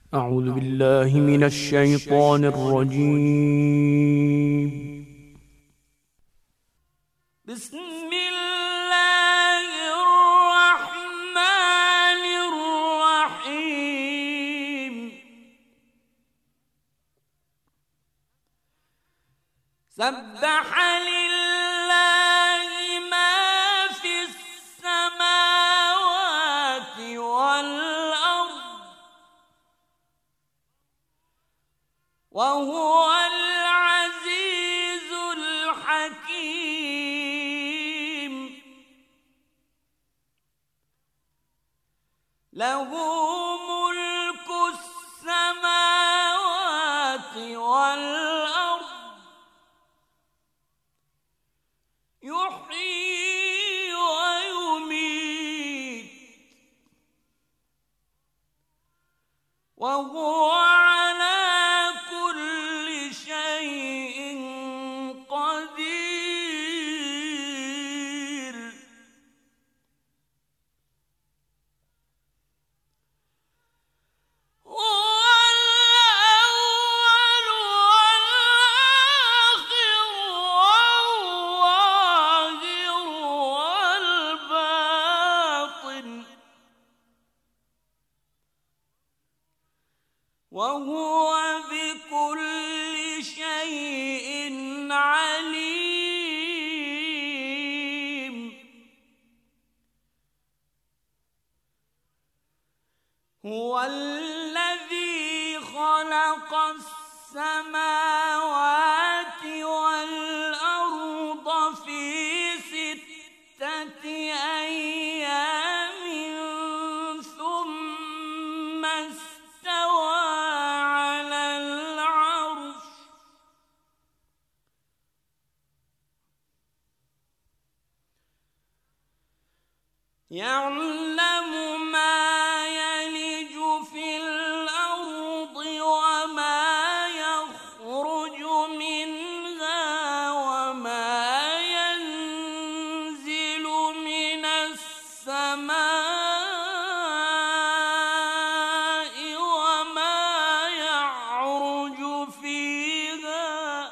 أعوذ بالله من الشيطان الرجيم. بسم الله الرحمن الرحيم. سبح لله ما في السماوات والأرض وهو العزيز الحكيم. له ملك السماوات والأرض يحيي ويميت وهو على كل شيء قدير. هو الأول والآخر والظاهر والباطن وهو بكل شيء عليم. هو الذي خلق السماوات والأرض في 6 أيام ثم استوى على العرش يعلم ما يلج في الأرض وما يخرج منها وما ينزل من السماء وما يعرج فيها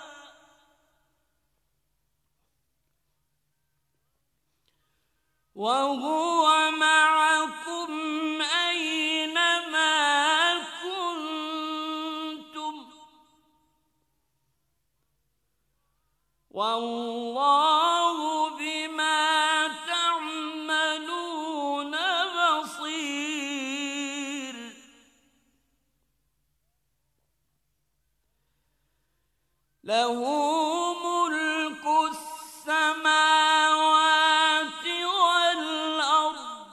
وهو معكم أينما كنتم والله بما تعملون بصير. له ملك السماوات والأرض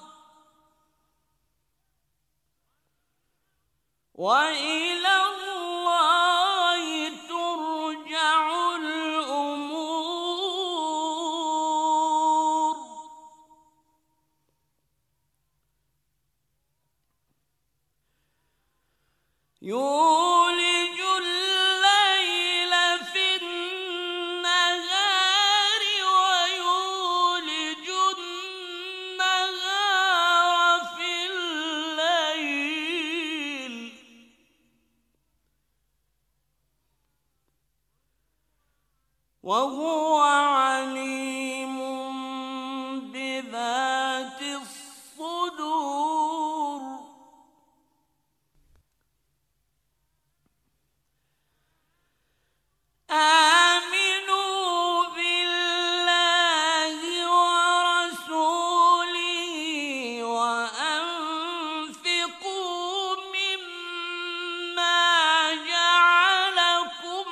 وإلى الله ترجع الأمور. يولج الليل في النهار ويولج النهار في الليل وهو عليم بذات الصدور. آمنوا بالله ورسوله وأنفقوا مما جعلكم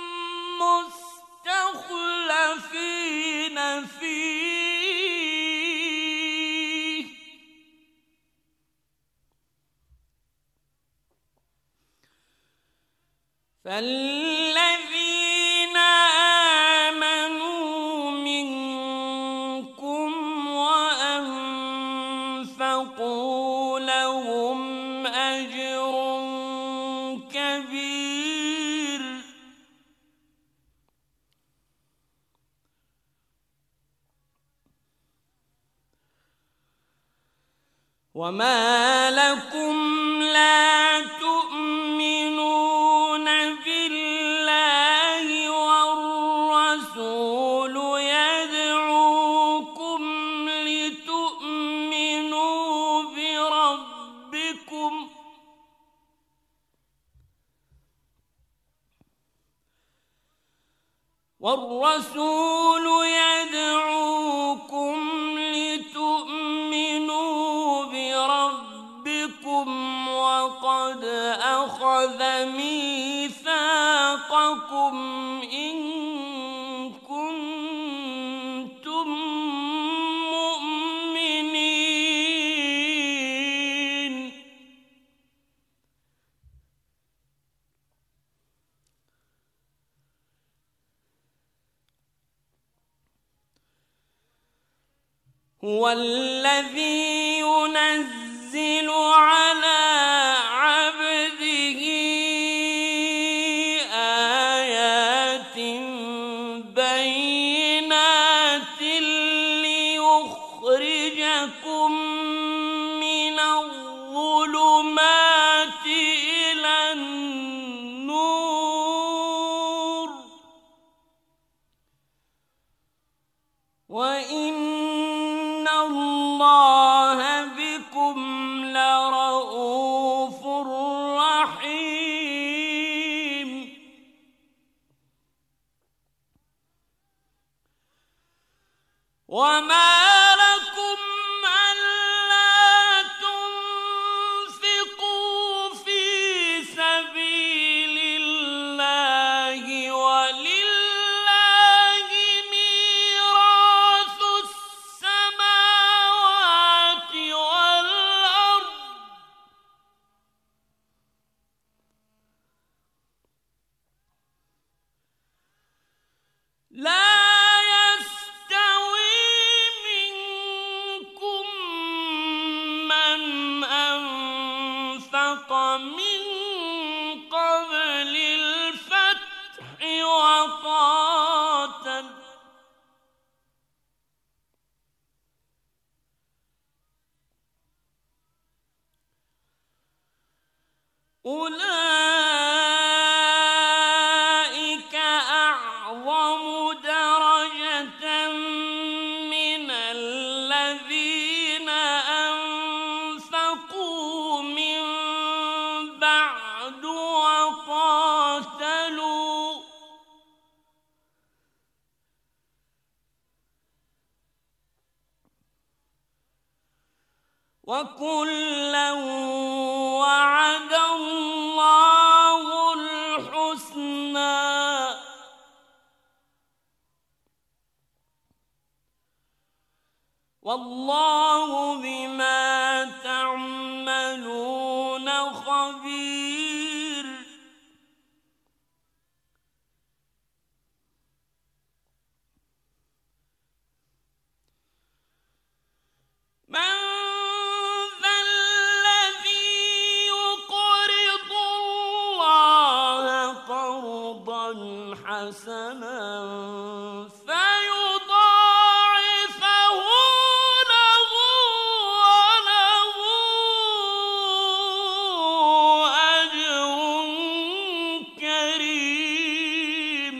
مستخلفين فيه فالذين آمنوا منكم وأنفقوا لهم أجر كبير. وما لكم لا تؤمنون والرسول يدعوكم لتؤمنوا بربكم وقد أخذ ميثاقكم إن كنتم مؤمنين. هو الذي ينزل على عبده آيات بينات ليخرجكم من الظلمات إلى النور وإن الله بكم لرءوف رحيم. وما لكم ألا تنفقوا في سبيل الله ولله ميراث السماوات والأرض لا يستوي منكم من أنفق من قبل الفتح وقاتل أولئك أعظم درجة من الذين أنفقوا من بعد وقاتلوا وكلا وعد الله الحسنى والله بما تعملون خبير. من ذا الذي يقرض الله قرضا حسنا فيضاعفه له وله أجر كريم.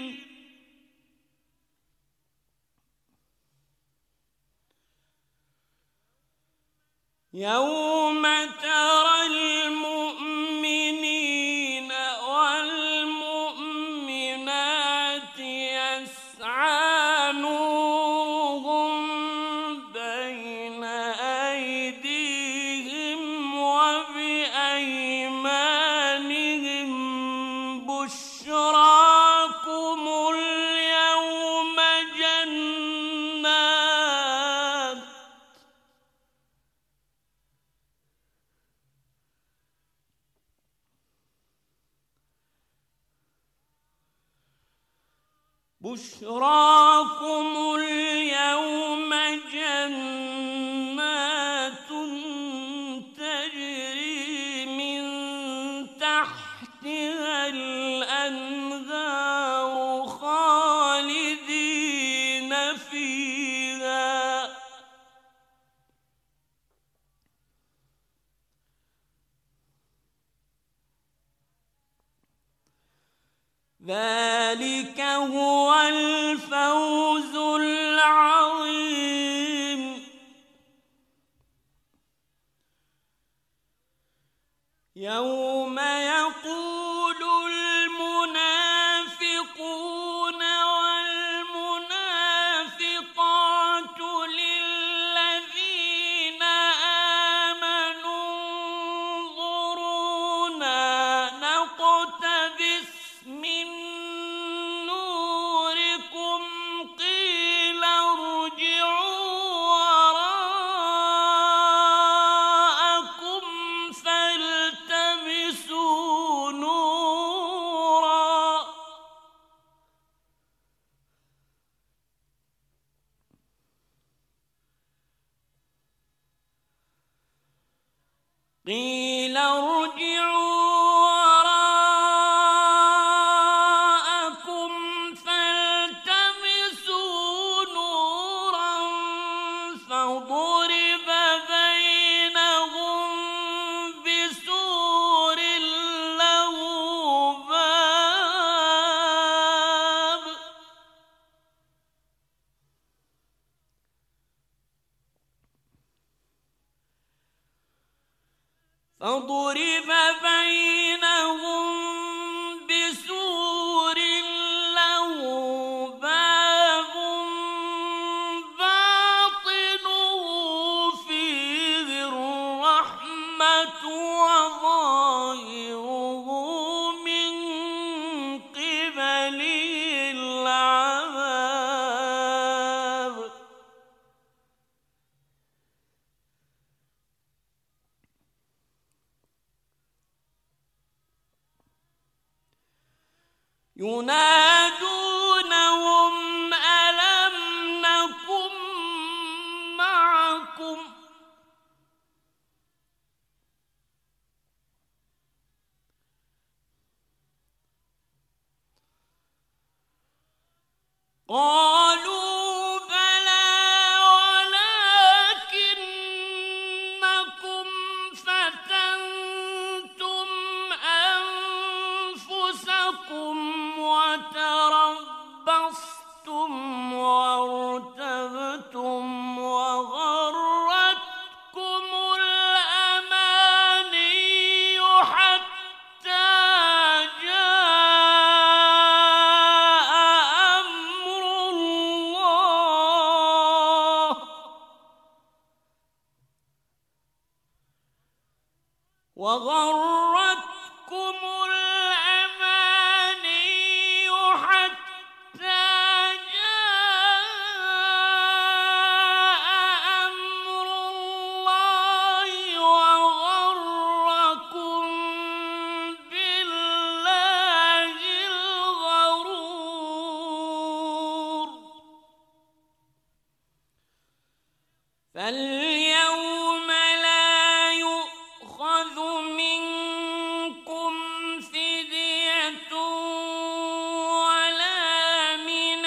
يوم ترى المؤمنين والمؤمنات يسعى نورهم بين أيديهم وبأيمانهم بشراكم اليوم جنات بشراكم اليوم جنات تجري من تحتها الأنهار خالدين فيها ذلك هو الفوز العظيم. يوم يقول المنافقون والمنافقات ينادونهم ألم نكن معكم قالوا بلى ولكنكم فتنتم أنفسكم وتربصتم وارتبتم وغرتكم الأماني حتى جاء أمر الله وغرتكم الأماني حتى جاء أمر الله وغركم بالله الغرور فاليوم لا يؤخذ منكم فدية ولا من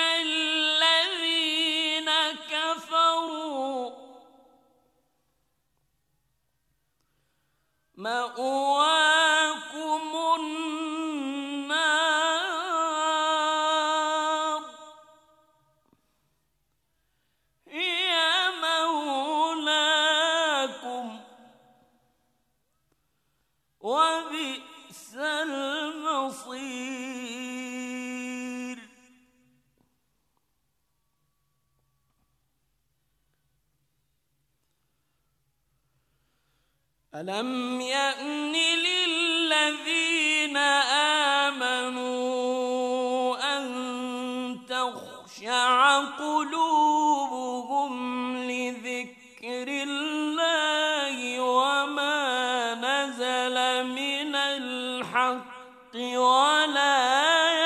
الذين كفروا مأواكم النار هي مولاكم وبئس المصير ألم يأن للذين آمنوا أن تخشع قلوبهم لذكر الله وما نزل من الحق ولا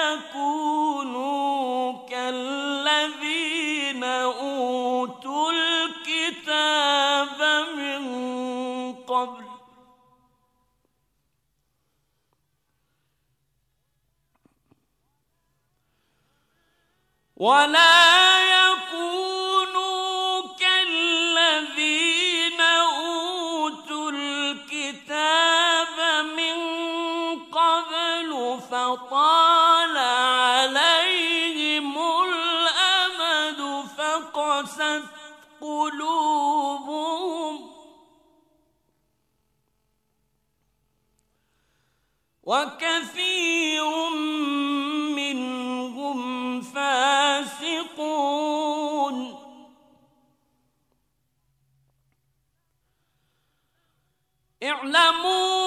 يكونوا كالذين أوتوا الكتاب من قبل فطال عليهم الأمد فقست قلوبهم وكثير منهم فاسقون اعلموا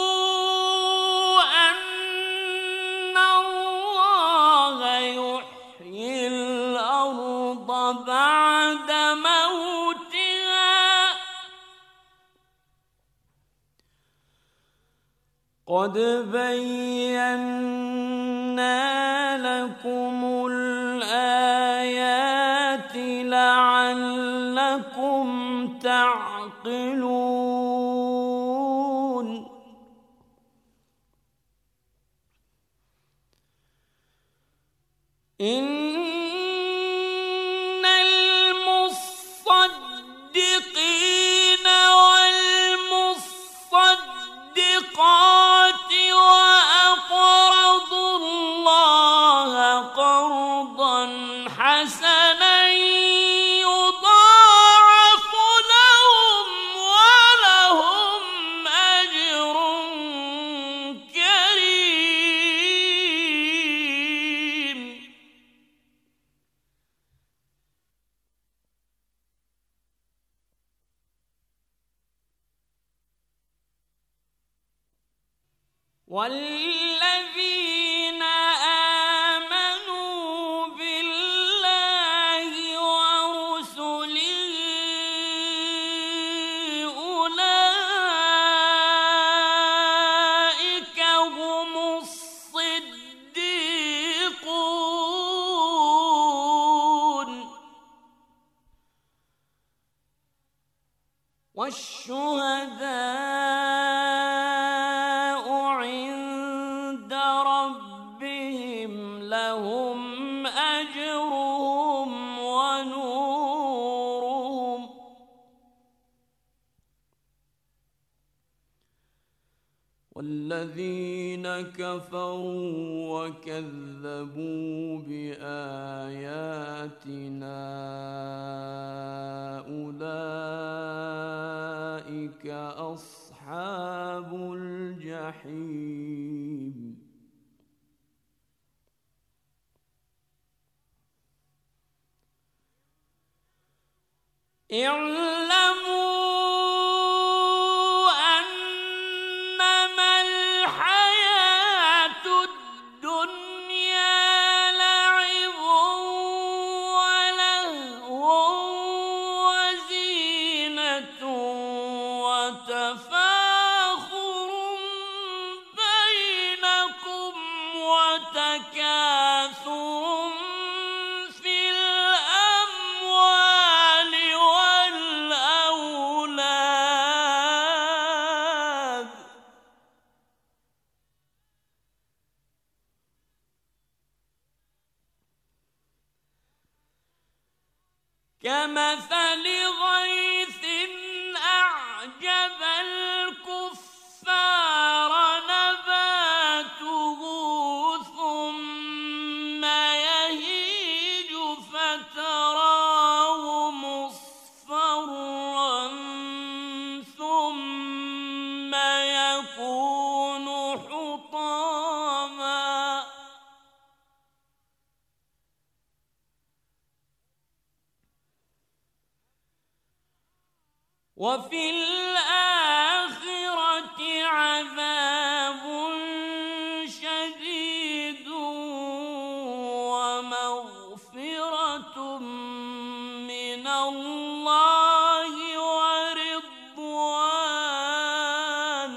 أن الله يحيي الأرض بعد موتها قد بينا لكم الآيات لعلكم تعقلون إن المصدقين والمصدقات وأقرضوا الله قرضا حسنا يضاعف لهم ولهم أجر كريم والذين آمنوا بالله ورسله أولئك هم الصديقون والشهداء عند ربهم لهم أجرهم ونورهم والذين كفروا وكذبوا بآياتنا أولئك أصحاب الجحيم اعلموا أنما الحياة الدنيا لعب ولهو وزينة وتفاخر بينكم وتكاثر في الأموال والأولاد كمثل غيث أعجب الكفار نباته ثم يهيج فتراه مصفرا ثم يكون حطاما وفي الآخرة عذاب شديد ومغفرة من الله ورضوان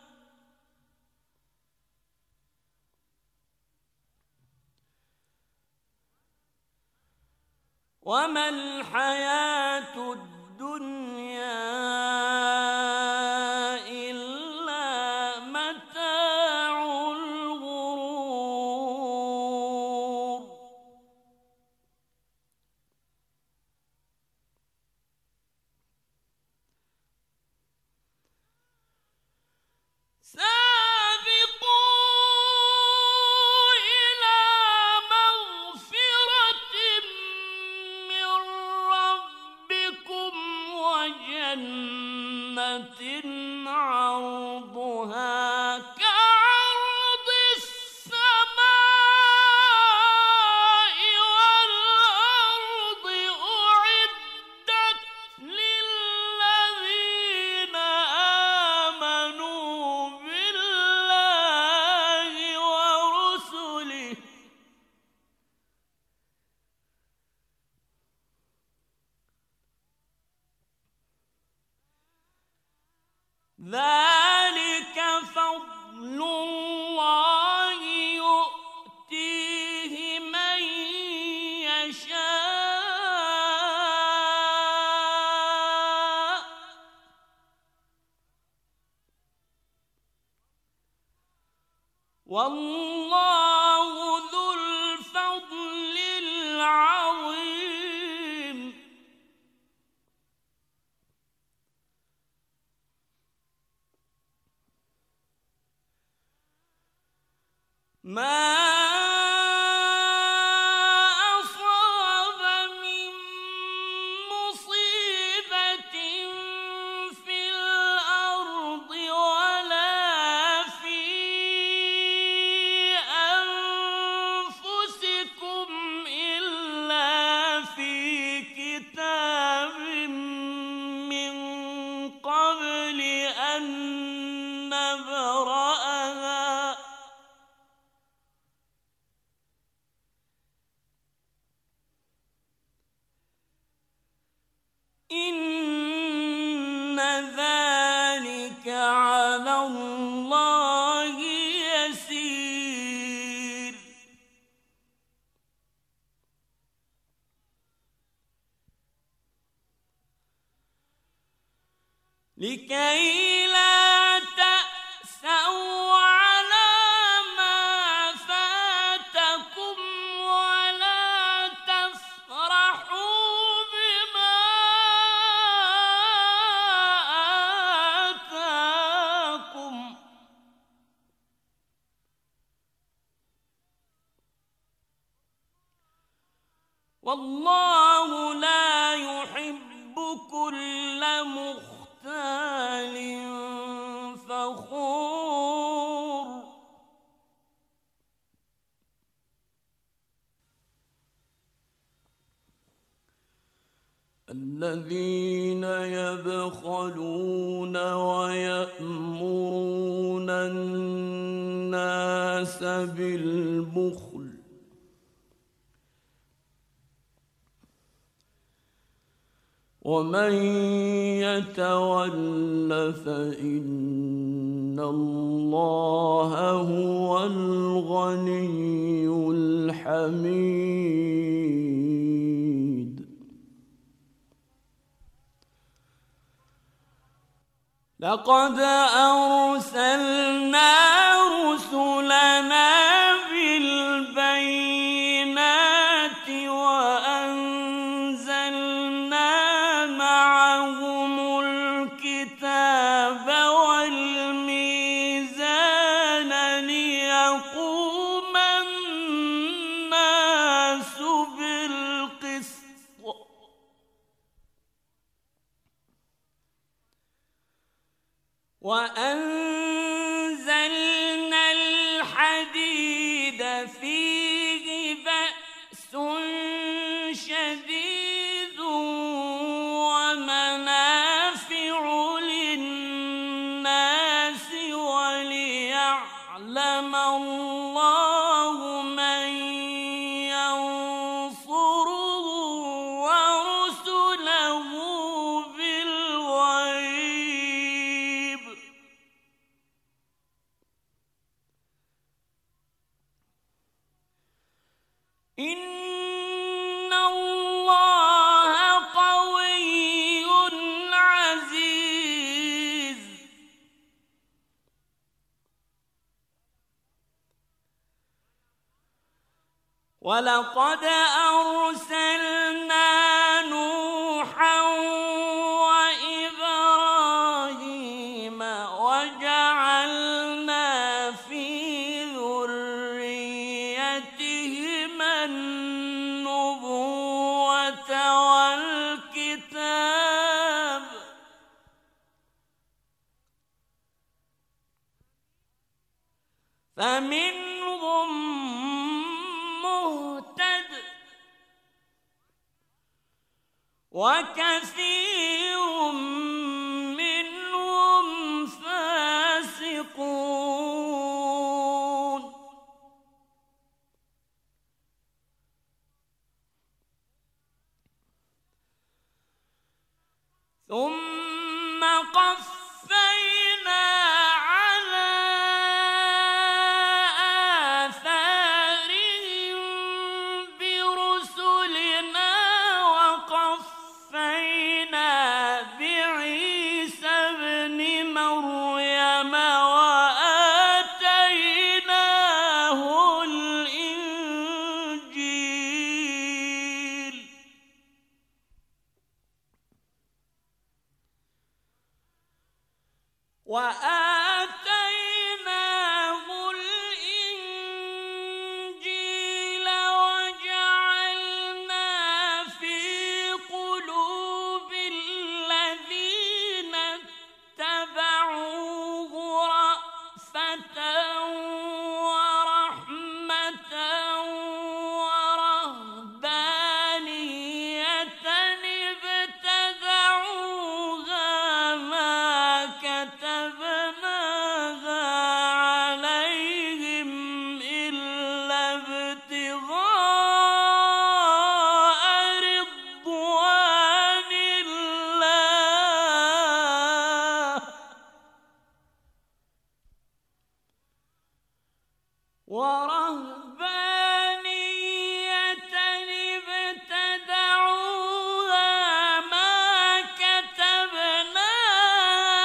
وما الحياة الدنيا إلا متاع الغرور سابقوا إلى مغفرة من ربكم وجنة عرضها كعرض السماء والأرض أعدت للذين آمنوا بالله ورسله ذلك فضل الله يؤتيه من يشاء والله ذو الفضل العظيم ما أصاب من مصيبة في الأرض ولا في أنفسكم إلا في كتاب من قبل أن نبرأها إن ذلك على الله يسير لكي لا تأسوا على ما فاتكم ولا تفرحوا بما آتاكم والله لا يحب كل مختال فخور الذين يبخلون ويأمرون الناس بالبخل ومن يتول فإن الله هو الغني الحميد لقد أرسلنا رسلنا بالبينات وأنزلنا معهم الكتاب والميزان ليقوم الناس بالقسط وأنزلنا الحديد فيه بأس شديد ومنافع للناس وليعلم الله من ينصره ورسله بالغيب إن الله قوي عزيز ولقد أرسلنا نوحا وإبراهيم وجعلنا في ذريتهما النبوة والكتاب فمنهم مهتد وكثير منهم فاسقون ثم قفينا على آثارهم برسلنا وقفينا بعيسى ابن مريم وآتيناه الإنجيل وجعلنا في قلوب الذين اتبعوه رأفة ورحمة ورهبانية ابتدعوها ما كتبناها عليهم إلا ابتغاء رضوان الله ورهبانية ابتدعوها ما كتبناها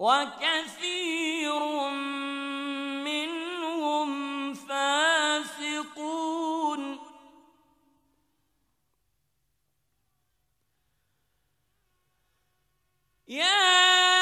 وكثير منهم فاسقون يا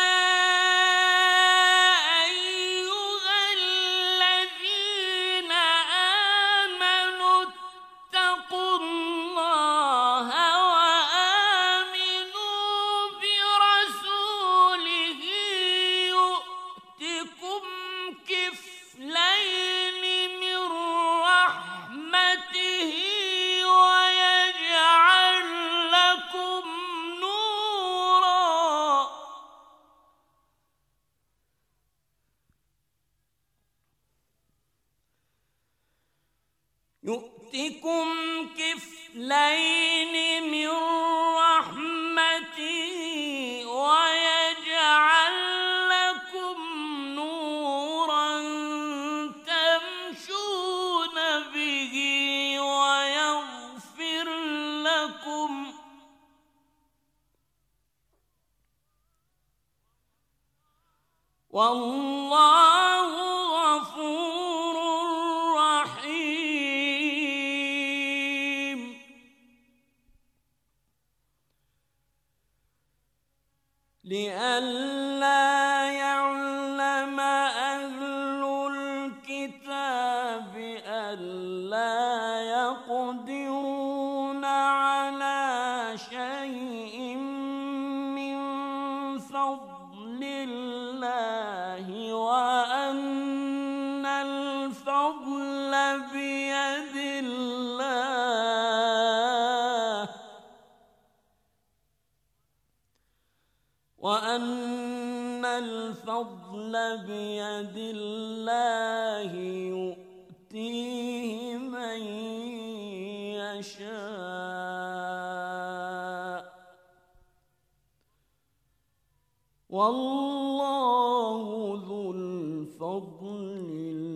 يؤتكم كفلين من رحمته ويجعل لكم نورا تمشون به ويغفر لكم والله غفور رحيم لئلا يعلم أهل الكتاب ألا يقدرون على شيء من فضل الله وأن الفضل بيد الله يؤتيه من يشاء والله ذو الفضل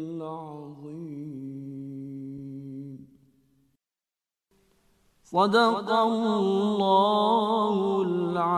العظيم صدق الله العظيم.